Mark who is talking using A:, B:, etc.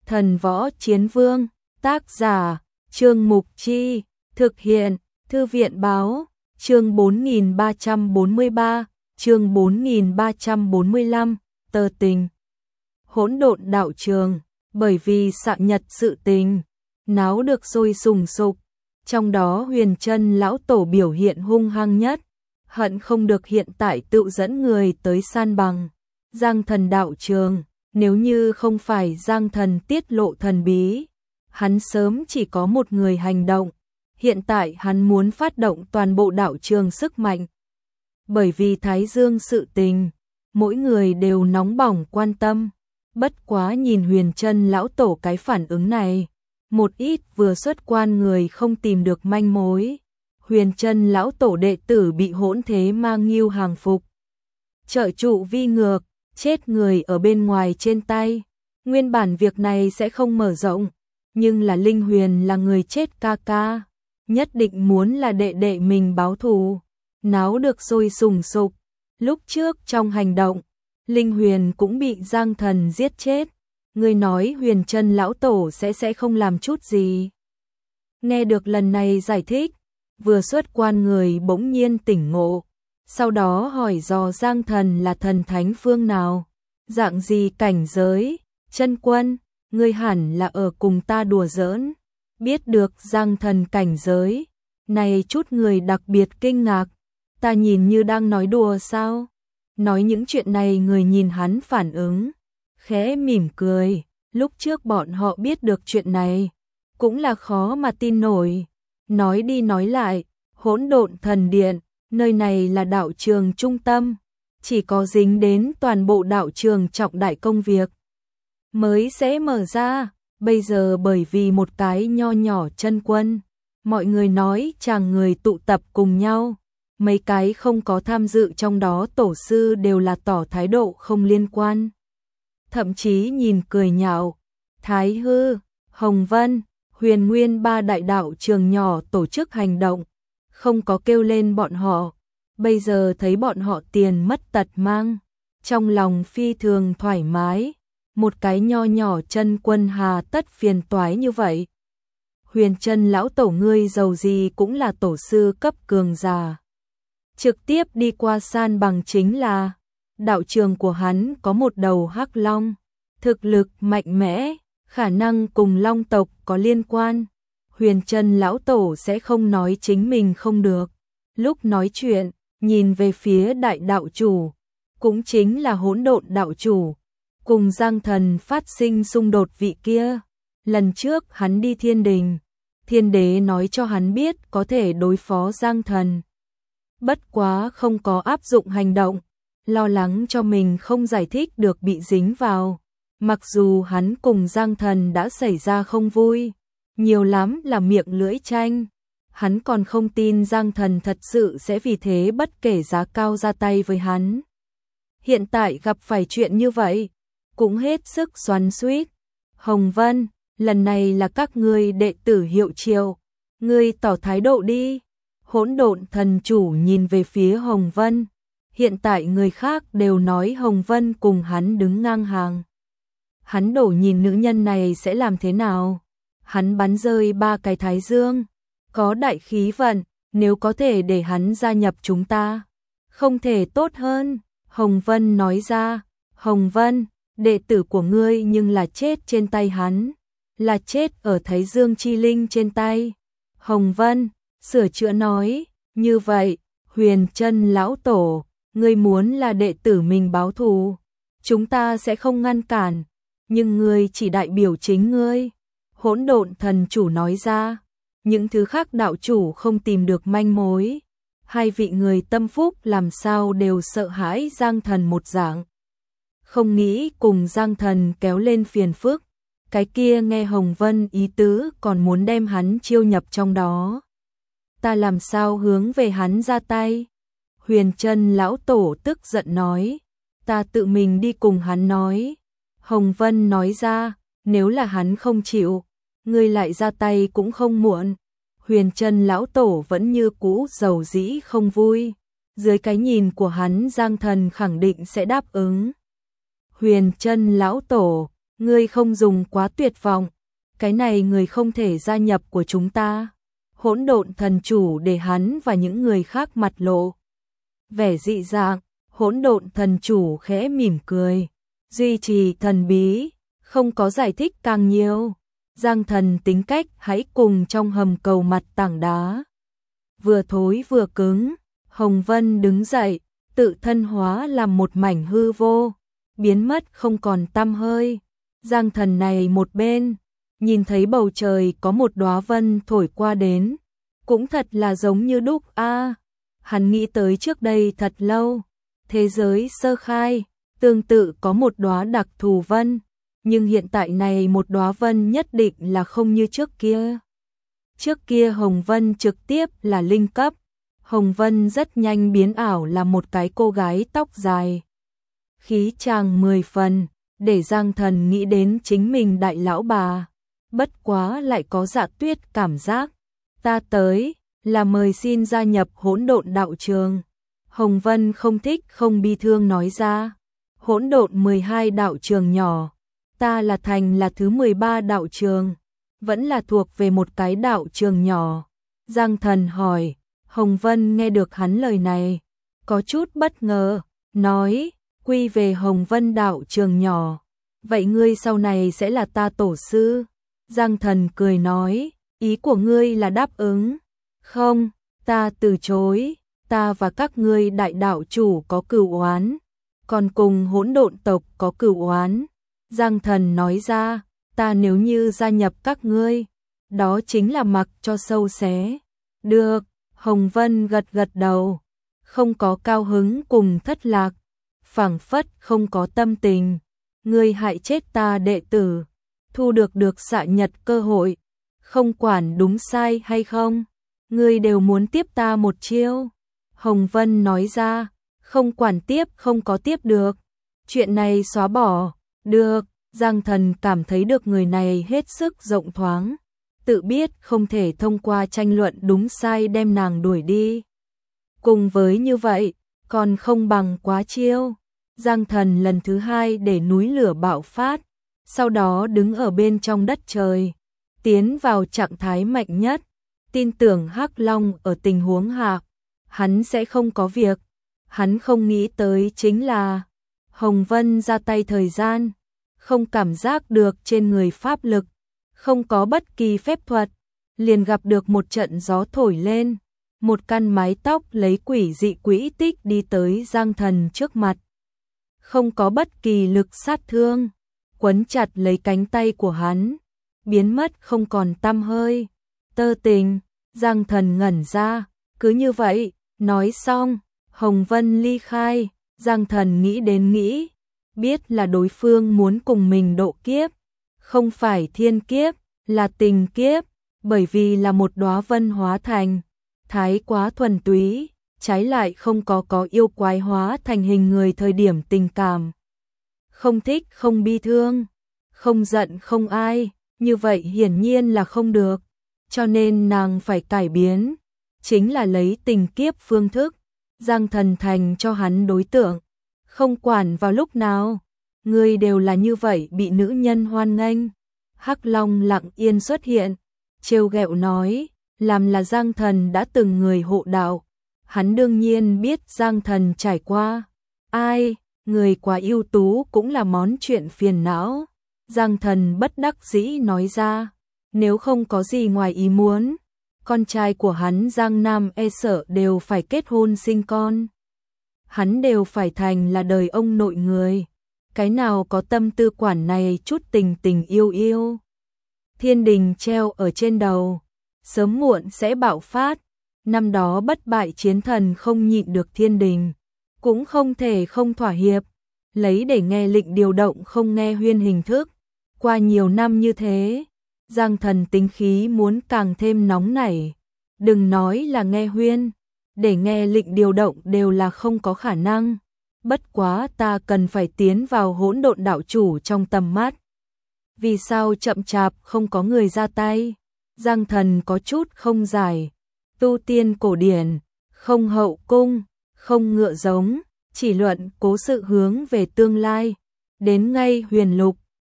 A: Thần Võ Chiến Vương, tác giả, Trương Mục Chi, thực hiện, Thư viện Báo, chương 4343, chương 4345, tờ tình. Hỗn độn đạo trường, bởi vì sạng nhật sự tình, náo được sôi sùng sục, trong đó Huyền Trân lão tổ biểu hiện hung hăng nhất, hận không được hiện tại tự dẫn người tới san bằng Giang Thần đạo trường. Nếu như không phải Giang Thần tiết lộ thần bí, hắn sớm chỉ có một người hành động. Hiện tại hắn muốn phát động toàn bộ đạo trường sức mạnh. Bởi vì Thái Dương sự tình, mỗi người đều nóng bỏng quan tâm. Bất quá nhìn Huyền Trân lão tổ cái phản ứng này, một ít vừa xuất quan người không tìm được manh mối. Huyền Trân lão tổ đệ tử bị hỗn thế mang nghiêu hàng phục. Trợ trụ vi ngược, chết người ở bên ngoài trên tay. Nguyên bản việc này sẽ không mở rộng, nhưng là Linh Huyền là người chết ca ca, nhất định muốn là đệ đệ mình báo thù, náo được sôi sùng sục. Lúc trước trong hành động, Linh Huyền cũng bị Giang Thần giết chết. Người nói Huyền Trân lão tổ sẽ không làm chút gì. Nghe được lần này giải thích, vừa xuất quan người bỗng nhiên tỉnh ngộ. Sau đó hỏi dò Giang Thần là thần thánh phương nào, dạng gì cảnh giới. Chân quân, ngươi hẳn là ở cùng ta đùa giỡn. Biết được Giang Thần cảnh giới này, chút người đặc biệt kinh ngạc. Ta nhìn như đang nói đùa sao? Nói những chuyện này người nhìn hắn phản ứng, khẽ mỉm cười. Lúc trước bọn họ biết được chuyện này, cũng là khó mà tin nổi. Nói đi nói lại, Hỗn Độn Thần Điện, nơi này là đạo trường trung tâm, chỉ có dính đến toàn bộ đạo trường trọng đại công việc mới sẽ mở ra. Bây giờ bởi vì một cái nho nhỏ chân quân, mọi người nói chàng người tụ tập cùng nhau, mấy cái không có tham dự trong đó tổ sư đều là tỏ thái độ không liên quan. Thậm chí nhìn cười nhạo. Thái Hư, Hồng Vân, Huyền Nguyên ba đại đạo trường nhỏ tổ chức hành động, không có kêu lên bọn họ. Bây giờ thấy bọn họ tiền mất tật mang, trong lòng phi thường thoải mái. Một cái nho nhỏ chân quân hà tất phiền toái như vậy. Huyền Trân lão tổ ngươi giàu gì cũng là tổ sư cấp cường giả, trực tiếp đi qua san bằng chính là. Đạo trường của hắn có một đầu hắc long, thực lực mạnh mẽ, khả năng cùng long tộc có liên quan. Huyền Trân lão tổ sẽ không nói chính mình không được. Lúc nói chuyện, nhìn về phía đại đạo chủ, cũng chính là Hỗn Độn đạo chủ, cùng Giang Thần phát sinh xung đột vị kia. Lần trước hắn đi thiên đình, thiên đế nói cho hắn biết có thể đối phó Giang Thần. Bất quá không có áp dụng hành động, lo lắng cho mình không giải thích được bị dính vào. Mặc dù hắn cùng Giang Thần đã xảy ra không vui, nhiều lắm là miệng lưỡi tranh. Hắn còn không tin Giang Thần thật sự sẽ vì thế bất kể giá cao ra tay với hắn. Hiện tại gặp phải chuyện như vậy, cũng hết sức xoắn xuýt. Hồng Vân, lần này là các ngươi đệ tử hiệu triệu, ngươi tỏ thái độ đi. Hỗn Độn thần chủ nhìn về phía Hồng Vân. Hiện tại người khác đều nói Hồng Vân cùng hắn đứng ngang hàng. Hắn đổ nhìn nữ nhân này sẽ làm thế nào? Hắn bắn rơi 3 cái thái dương, có đại khí vận, nếu có thể để hắn gia nhập chúng ta, không thể tốt hơn. Hồng Vân nói ra. Hồng Vân, đệ tử của ngươi nhưng là chết trên tay hắn, là chết ở Thái Dương chi linh trên tay. Hồng Vân sửa chữa nói, như vậy, Huyền Trân lão tổ, ngươi muốn là đệ tử mình báo thù, chúng ta sẽ không ngăn cản, nhưng ngươi chỉ đại biểu chính ngươi. Hỗn Độn thần chủ nói ra. Những thứ khác đạo chủ không tìm được manh mối. Hai vị người tâm phúc làm sao đều sợ hãi Giang Thần một dạng, không nghĩ cùng Giang Thần kéo lên phiền phức. Cái kia nghe Hồng Vân ý tứ còn muốn đem hắn chiêu nhập trong đó. Ta làm sao hướng về hắn ra tay? Huyền Trân lão tổ tức giận nói. Ta tự mình đi cùng hắn nói. Hồng Vân nói ra, nếu là hắn không chịu, ngươi lại ra tay cũng không muộn. Huyền Trân lão tổ vẫn như cũ dầu dĩ không vui. Dưới cái nhìn của hắn Giang Thần khẳng định sẽ đáp ứng. Huyền Trân lão tổ, Ngươi không dùng quá tuyệt vọng, cái này người không thể gia nhập của chúng ta. Hỗn độn thần chủ để hắn và những người khác mặt lộ vẻ dị dạng, hỗn độn thần chủ khẽ mỉm cười, duy trì thần bí, không có giải thích càng nhiều. Giang Thần tính cách hãy cùng trong hầm cầu mặt tảng đá. Vừa thối vừa cứng, Hồng Vân đứng dậy, tự thân hóa làm một mảnh hư vô, biến mất không còn tăm hơi. Giang Thần này một bên, nhìn thấy bầu trời có một đóa vân thổi qua đến, cũng thật là giống như đúc a. Hắn nghĩ tới trước đây thật lâu, thế giới sơ khai, tương tự có một đóa đặc thù vân, nhưng hiện tại này một đóa vân nhất định là không như trước kia. Trước kia Hồng Vân trực tiếp là linh cấp, Hồng Vân rất nhanh biến ảo là một cái cô gái tóc dài. Khí chàng 10 phần, để Giang Thần nghĩ đến chính mình đại lão bà, bất quá lại có Dạ Tuyết cảm giác. Ta tới, là mời xin gia nhập hỗn độn đạo trường. Hồng Vân không thích không bi thương nói ra. Hỗn độn 12 đạo trường nhỏ, ta là thành là thứ 13 đạo trường, vẫn là thuộc về một cái đạo trường nhỏ. Giang Thần hỏi, Hồng Vân nghe được hắn lời này, có chút bất ngờ, nói, quy về Hồng Vân đạo trường nhỏ, vậy ngươi sau này sẽ là ta tổ sư. Giang Thần cười nói, ý của ngươi là đáp ứng. Không, ta từ chối, ta và các ngươi đại đạo chủ có cửu oán, còn cùng hỗn độn tộc có cửu oán. Giang Thần nói ra, ta nếu như gia nhập các ngươi, đó chính là mặc cho sâu xé. Được, Hồng Vân gật gật đầu, không có cao hứng cùng thất lạc, phảng phất không có tâm tình. Ngươi hại chết ta đệ tử, thu được xạ nhật cơ hội, không quản đúng sai hay không, ngươi đều muốn tiếp ta một chiêu. Hồng Vân nói ra, không quản tiếp không có tiếp được, chuyện này xóa bỏ. Được, Giang Thần cảm thấy được người này hết sức rộng thoáng, tự biết không thể thông qua tranh luận đúng sai đem nàng đuổi đi. Cùng với như vậy, còn không bằng quá chiêu. Giang Thần lần thứ hai để núi lửa bạo phát, sau đó đứng ở bên trong đất trời, tiến vào trạng thái mạnh nhất, tin tưởng Hắc Long ở tình huống hạ, hắn sẽ không có việc. Hắn không nghĩ tới chính là Hồng Vân ra tay thời gian, không cảm giác được trên người pháp lực, không có bất kỳ phép thuật, liền gặp được một trận gió thổi lên, một căn mái tóc lấy quỷ dị quỹ tích đi tới Giang Thần trước mặt. Không có bất kỳ lực sát thương, quấn chặt lấy cánh tay của hắn, biến mất không còn tăm hơi. Tơ Tình, Giang Thần ngẩn ra, cứ như vậy, nói xong, Hồng Vân ly khai. Giang Thần nghĩ đến nghĩ, biết là đối phương muốn cùng mình độ kiếp, không phải thiên kiếp, là tình kiếp, bởi vì là một đóa vân hóa thành, thái quá thuần túy, trái lại không có yêu quái hóa thành hình người thời điểm tình cảm. Không thích không bi thương, không giận không ai, như vậy hiển nhiên là không được, cho nên nàng phải cải biến, chính là lấy tình kiếp phương thức. Giang Thần thành cho hắn đối tượng, không quản vào lúc nào, người đều là như vậy bị nữ nhân hoan nghênh. Hắc Long lặng yên xuất hiện, trêu ghẹo nói, làm là Giang Thần đã từng người hộ đạo, hắn đương nhiên biết Giang Thần trải qua. Ai, người quá ưu tú cũng là món chuyện phiền não. Giang Thần bất đắc dĩ nói ra, nếu không có gì ngoài ý muốn, con trai của hắn Giang Nam e sợ đều phải kết hôn sinh con. Hắn đều phải thành là đời ông nội người, cái nào có tâm tư quản này chút tình tình yêu yêu. Thiên đình treo ở trên đầu, sớm muộn sẽ bạo phát. Năm đó bất bại chiến thần không nhịn được thiên đình, cũng không thể không thỏa hiệp, lấy để nghe lệnh điều động không nghe huyên hình thức. Qua nhiều năm như thế, Giang Thần tính khí muốn càng thêm nóng nảy, đừng nói là nghe huyên, để nghe lệnh điều động đều là không có khả năng. Bất quá ta cần phải tiến vào hỗn độn đạo chủ trong tầm mắt. Vì sao chậm chạp không có người ra tay? Giang Thần có chút không giải. Tu tiên cổ điển, không hậu cung, không ngựa giống, chỉ luận cố sự hướng về tương lai. Đến ngay huyền lục,